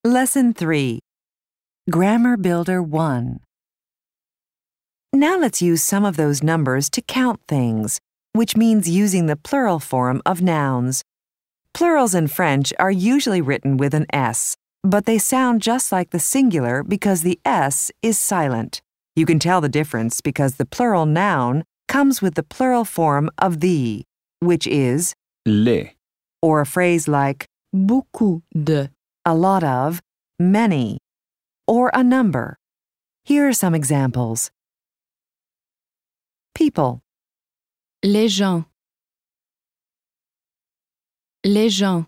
Lesson 3. Grammar Builder 1. Now let's use some of those numbers to count things, which means using the plural form of nouns. Plurals in French are usually written with an S, but they sound just like the singular because the S is silent. You can tell the difference because the plural noun comes with the plural form of the, which is les, or a phrase like beaucoup de, a lot of, many, or a number. Here are some examples. People, les gens, les gens,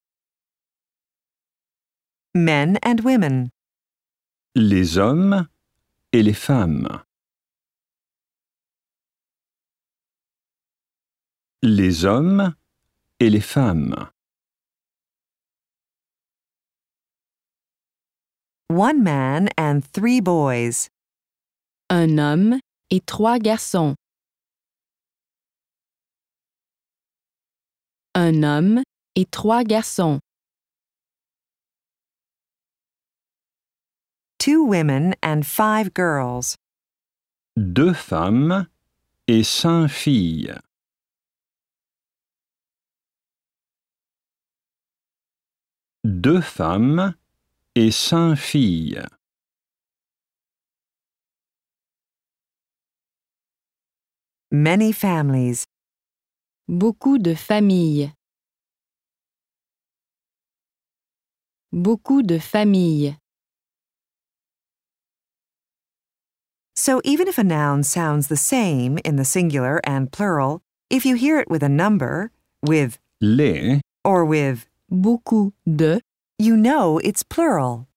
men and women, les hommes et les femmes. Les hommes et les femmes. one man and 3 boys, un homme et 3 garçons. Un homme et 3 garçons. 2 women and 5 girls, 2 femmes et 5 filles. Deux femmes et 5 filles. many families, Beaucoup de familles. Beaucoup de familles. So even if a noun sounds the same in the singular and plural, if you hear it with a number, with Les or with, Beaucoup de, you know it's plural.